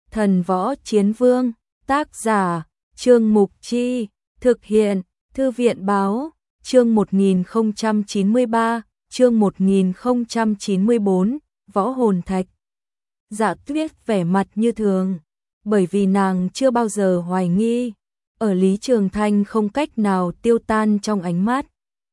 Thần võ chiến vương, tác giả, Trương Mục Chi, thực hiện, Thư viện báo, chương 1093, chương 1094, võ hồn thạch. Dạ Tuyết vẻ mặt như thường, bởi vì nàng chưa bao giờ hoài nghi, ở Lý Trường Thanh không cách nào tiêu tan trong ánh mắt.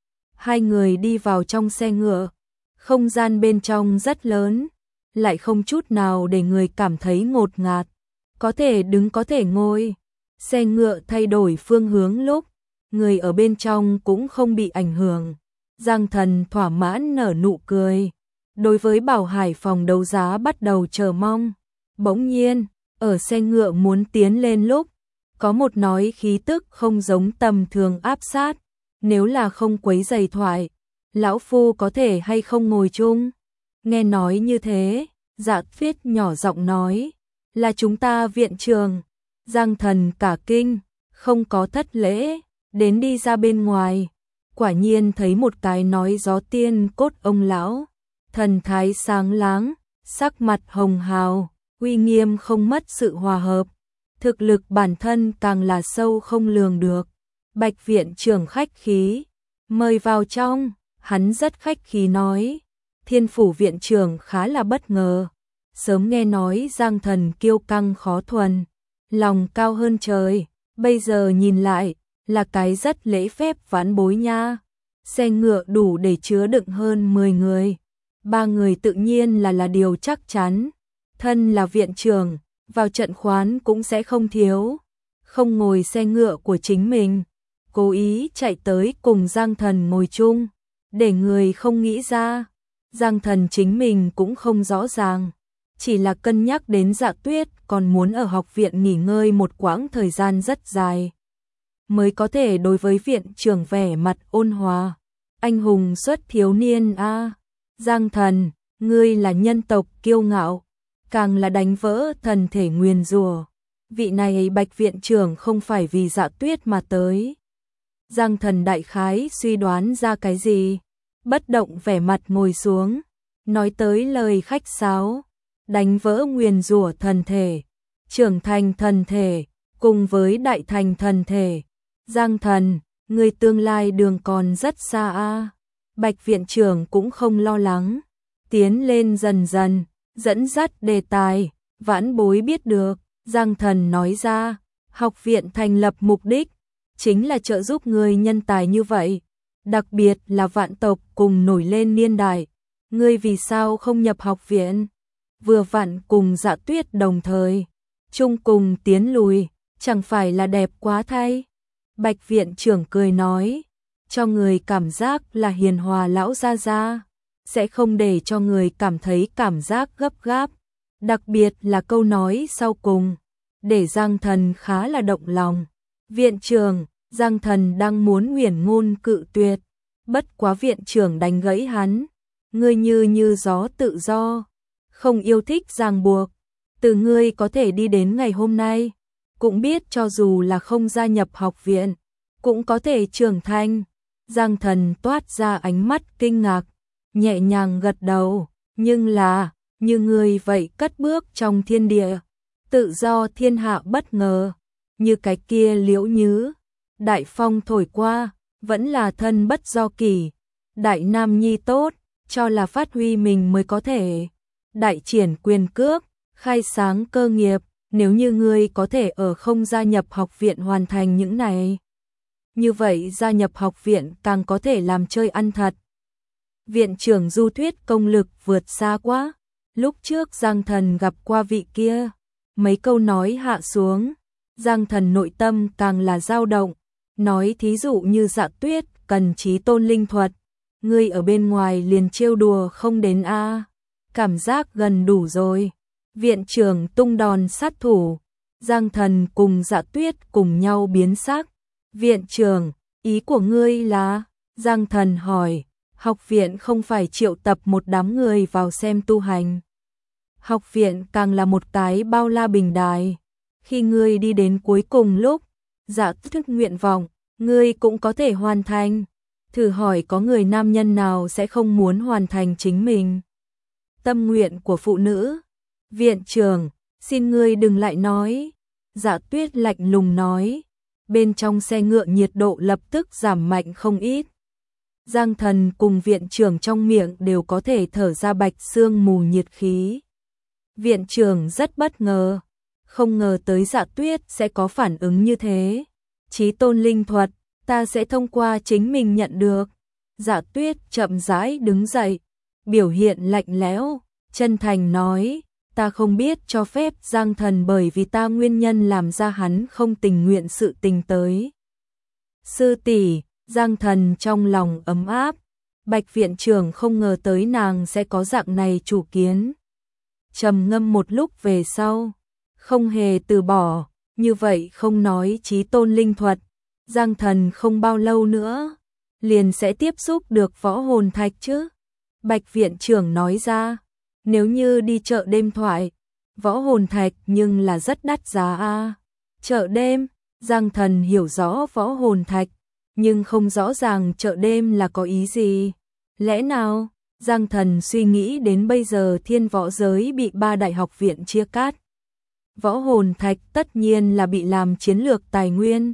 Hai người đi vào trong xe ngựa, không gian bên trong rất lớn, lại không chút nào để người cảm thấy ngột ngạt, có thể đứng có thể ngồi. Xe ngựa thay đổi phương hướng lúc, người ở bên trong cũng không bị ảnh hưởng. Giang Thần thỏa mãn nở nụ cười, đối với Bảo Hải phòng đấu giá bắt đầu chờ mong. Bỗng nhiên, ở xe ngựa muốn tiến lên lúc, có một nói khí tức không giống tầm thường áp sát, nếu là không quấy rầy thoại, lão phu có thể hay không ngồi chung. Nghe nói như thế, Dạ Tuyết nhỏ giọng nói, là chúng ta viện trường. Giang Thần cả kinh, không có thất lễ, đến đi ra bên ngoài, quả nhiên thấy một cái nói gió tiên cốt ông lão, thần thái sáng láng, sắc mặt hồng hào, uy nghiêm không mất sự hòa hợp, thực lực bản thân càng là sâu không lường được. Bạch viện trưởng khách khí, mời vào trong. Hắn rất khách khí nói, Thiên phủ viện trưởng khá là bất ngờ, sớm nghe nói Giang Thần kiêu căng khó thuần, lòng cao hơn trời, bây giờ nhìn lại, là cái rất lễ phép vãn bối nha. Xe ngựa đủ để chứa đựng hơn 10 người, 3 người tự nhiên là điều chắc chắn, thân là viện trưởng, vào trận khoán cũng sẽ không thiếu, không ngồi xe ngựa của chính mình, cố ý chạy tới cùng Giang Thần ngồi chung, để người không nghĩ ra. Giang Thần chính mình cũng không rõ ràng, chỉ là cân nhắc đến Dạ Tuyết còn muốn ở học viện nghỉ ngơi một quãng thời gian rất dài, mới có thể đối với viện trưởng vẻ mặt ôn hòa. Anh hùng xuất thiếu niên a, Giang Thần, ngươi là nhân tộc kiêu ngạo, càng là đánh vỡ thần thể nguyền rủa. Vị này Bạch viện trưởng không phải vì Dạ Tuyết mà tới. Giang Thần đại khái suy đoán ra cái gì, bất động vẻ mặt ngồi xuống, nói tới lời khách sáo, đánh vỡ nguyền rủa thần thể, trưởng thành thần thể, cùng với đại thành thần thể. Giang Thần, người tương lai đường còn rất xa a. Bạch viện trưởng cũng không lo lắng, tiến lên dần dần, dẫn dắt đề tài, vãn bối biết được. Giang Thần nói ra, học viện thành lập mục đích chính là trợ giúp người nhân tài như vậy, đặc biệt là vạn tộc cùng nổi lên niên đại. Ngươi vì sao không nhập học viện? Vừa vặn cùng Dạ Tuyết đồng thời, chung cùng tiến lùi, chẳng phải là đẹp quá thay? Bạch viện trưởng cười nói, cho người cảm giác là hiền hòa lão gia gia, sẽ không để cho người cảm thấy cảm giác gấp gáp, đặc biệt là câu nói sau cùng, để Giang Thần khá là động lòng. Viện trưởng, Giang Thần đang muốn huyền ngôn cự tuyệt, bất quá viện trưởng đánh gãy hắn, ngươi như gió tự do, không yêu thích ràng buộc, từ ngươi có thể đi đến ngày hôm nay, cũng biết cho dù là không gia nhập học viện, cũng có thể trưởng thành. Giang Thần toát ra ánh mắt kinh ngạc, nhẹ nhàng gật đầu, nhưng là, như ngươi vậy cất bước trong thiên địa, tự do thiên hạ bất ngờ, như cái kia Liễu Nhứ, đại phong thổi qua, vẫn là thân bất do kỷ, đại nam nhi tốt, cho là phát huy mình mới có thể đại triển quyền cước, khai sáng cơ nghiệp. Nếu như ngươi có thể ở không gia nhập học viện hoàn thành những này, như vậy gia nhập học viện càng có thể làm chơi ăn thật. Viện trưởng Du Thuyết công lực vượt xa quá, lúc trước Giang Thần gặp qua vị kia, mấy câu nói hạ xuống, Giang Thần nội tâm càng là dao động, nói thí dụ như Dạ Tuyết cần trí tôn linh thuật, ngươi ở bên ngoài liền trêu đùa không đến a, cảm giác gần đủ rồi. Viện trưởng tung đòn sát thủ, Giang Thần cùng Dạ Tuyết cùng nhau biến sắc. Viện trưởng, ý của ngươi là? Giang Thần hỏi, học viện không phải triệu tập một đám người vào xem tu hành. Học viện càng là một cái bao la bình đài. Khi ngươi đi đến cuối cùng lúc, Dạ Tuyết nguyện vọng, ngươi cũng có thể hoàn thành. Thử hỏi có người nam nhân nào sẽ không muốn hoàn thành chính mình tâm nguyện của phụ nữ? Viện trưởng, Xin ngươi đừng lại nói. Dạ Tuyết lạnh lùng nói. Bên trong xe ngựa nhiệt độ lập tức giảm mạnh không ít. Giang Thần cùng viện trưởng trong miệng đều có thể thở ra bạch sương mù nhiệt khí. Viện trưởng rất bất ngờ, không ngờ tới Dạ Tuyết sẽ có phản ứng như thế. Chí tôn linh thuật, ta sẽ thông qua chính mình nhận được. Dạ Tuyết chậm rãi đứng dậy, biểu hiện lạnh lẽo, chân thành nói, ta không biết cho phép Giang Thần bởi vì ta nguyên nhân làm ra hắn không tình nguyện sự tình tới. Sư tỷ, Giang Thần trong lòng ấm áp, Bạch viện trưởng không ngờ tới nàng sẽ có dạng này chủ kiến. Trầm ngâm một lúc về sau, không hề từ bỏ, như vậy không nói chí tôn linh thuật, Giang Thần không bao lâu nữa liền sẽ tiếp xúc được võ hồn thạch chứ. Bạch viện trưởng nói ra, nếu như đi chợ đêm thoại, võ hồn thạch nhưng là rất đắt giá a. Chợ đêm, Giang Thần hiểu rõ võ hồn thạch, nhưng không rõ ràng chợ đêm là có ý gì. Lẽ nào, Giang Thần suy nghĩ đến bây giờ thiên võ giới bị 3 đại học viện chia cắt. Võ hồn thạch tất nhiên là bị làm chiến lược tài nguyên.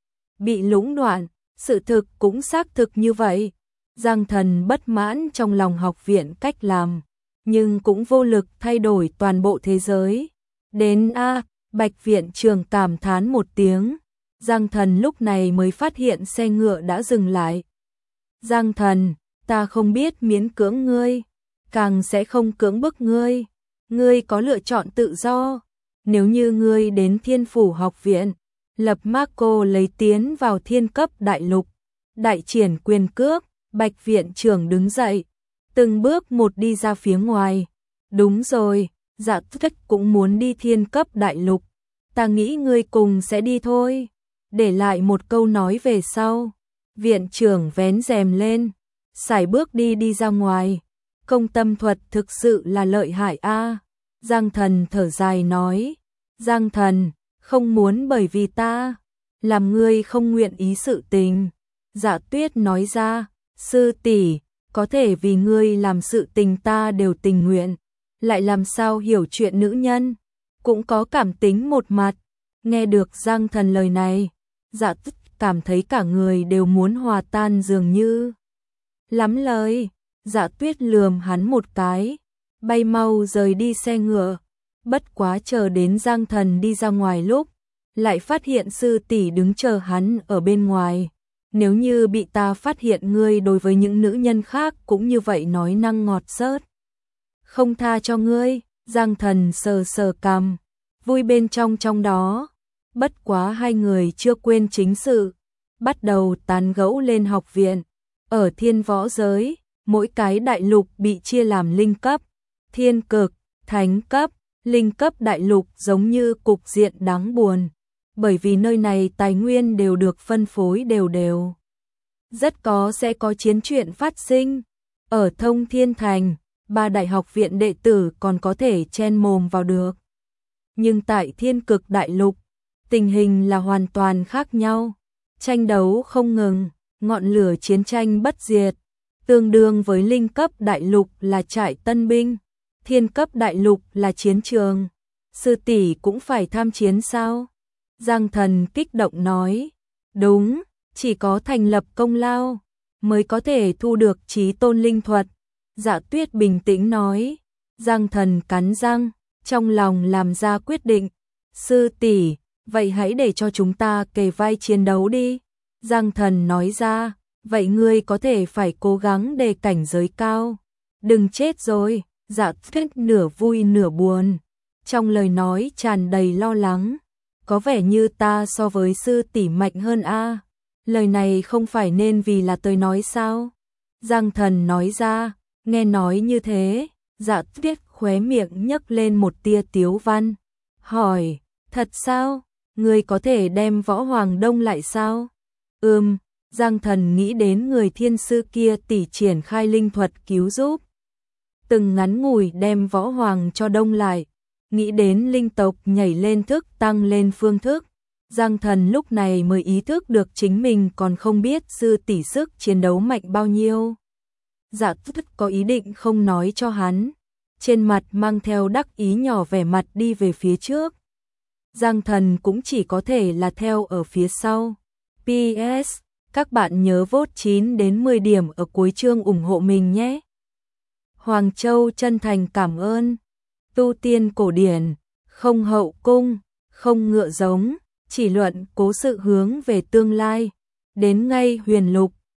Bị lũng đoạn, sự thực cũng xác thực như vậy. Giang Thần bất mãn trong lòng học viện cách làm, nhưng cũng vô lực thay đổi toàn bộ thế giới. Đến Bạch viện trưởng cảm thán một tiếng. Giang Thần lúc này mới phát hiện xe ngựa đã dừng lại. Giang Thần, ta không biết miễn cưỡng ngươi, càng sẽ không cưỡng bức ngươi. Ngươi có lựa chọn tự do. Nếu như ngươi đến Thiên Phủ học viện, lập Marco lấy tiến vào thiên cấp đại lục, đại triển quyền cước. Bạch viện trưởng đứng dậy, từng bước một đi ra phía ngoài. Đúng rồi, Dạ Tuyết cũng muốn đi thiên cấp đại lục. Ta nghĩ ngươi cùng sẽ đi thôi. Để lại một câu nói về sau. Viện trưởng vén rèm lên, sải bước đi ra ngoài. Công tâm thuật thực sự là lợi hại a. Giang Thần thở dài nói. Giang Thần, không muốn bởi vì ta làm ngươi không nguyện ý sự tình. Dạ Tuyết nói ra. Sư tỷ, có thể vì ngươi làm sự tình ta đều tình nguyện, lại làm sao hiểu chuyện nữ nhân, cũng có cảm tính một mặt. Nghe được Giang Thần lời này, Dạ Tuyết cảm thấy cả người đều muốn hòa tan dường như. Lắm lời, Dạ Tuyết lườm hắn một cái, bay mau rời đi xe ngựa. Bất quá chờ đến Giang Thần đi ra ngoài lúc, lại phát hiện sư tỷ đứng chờ hắn ở bên ngoài. Nếu như bị ta phát hiện ngươi đối với những nữ nhân khác cũng như vậy nói năng ngọt xớt, không tha cho ngươi. Giang Thần sờ sờ cằm, vui bên trong đó. Bất quá hai người chưa quên chính sự, bắt đầu tán gẫu lên học viện. Ở thiên võ giới, mỗi cái đại lục bị chia làm linh cấp, thiên cực, thánh cấp. Linh cấp đại lục giống như cục diện đáng buồn, bởi vì nơi này tài nguyên đều được phân phối đều. Rất sẽ có chiến chuyện phát sinh. Ở Thông Thiên Thành, 3 đại học viện đệ tử còn có thể chen mồm vào được. Nhưng tại thiên cực đại lục, tình hình là hoàn toàn khác nhau. Tranh đấu không ngừng, ngọn lửa chiến tranh bất diệt, tương đương với linh cấp đại lục là trại tân binh, thiên cấp đại lục là chiến trường. Sư tỷ cũng phải tham chiến sao? Giang Thần kích động nói. Đúng, chỉ có thành lập công lao mới có thể thu được chí tôn linh thuật. Dạ Tuyết bình tĩnh nói. Giang Thần cắn răng, trong lòng làm ra quyết định. Sư tỷ, vậy hãy để cho chúng ta kề vai chiến đấu đi. Giang Thần nói ra. Vậy ngươi có thể phải cố gắng để cảnh giới cao. Đừng chết rồi. Dạ Tuyết nửa vui nửa buồn, trong lời nói tràn đầy lo lắng. Có vẻ như ta so với sư tỷ mạnh hơn a. Lời này không phải nên vì là tôi nói sao? Giang Thần nói ra. Nghe nói như thế, Dạ Tuyết khóe miệng nhấc lên một tia tiếu văn, hỏi, thật sao? Ngươi có thể đem Võ Hoàng đông lại sao? Giang Thần nghĩ đến người thiên sư kia tỉ triển khai linh thuật cứu giúp, từng ngắn ngủi đem Võ Hoàng cho đông lại, nghĩ đến linh tộc nhảy lên thức tăng lên phương thức. Giang Thần lúc này mới ý thức được chính mình còn không biết sư tỷ sức chiến đấu mạnh bao nhiêu. Dạ Tuyết có ý định không nói cho hắn, trên mặt mang theo đắc ý nhỏ vẻ mặt đi về phía trước. Giang Thần cũng chỉ có thể là theo ở phía sau. PS, các bạn nhớ vote 9 đến 10 điểm ở cuối chương ủng hộ mình nhé. Hoàng Châu chân thành cảm ơn. Tu tiên cổ điển, không hậu cung, không ngựa giống, chỉ luận cố sự hướng về tương lai. Đến ngay huyền lục,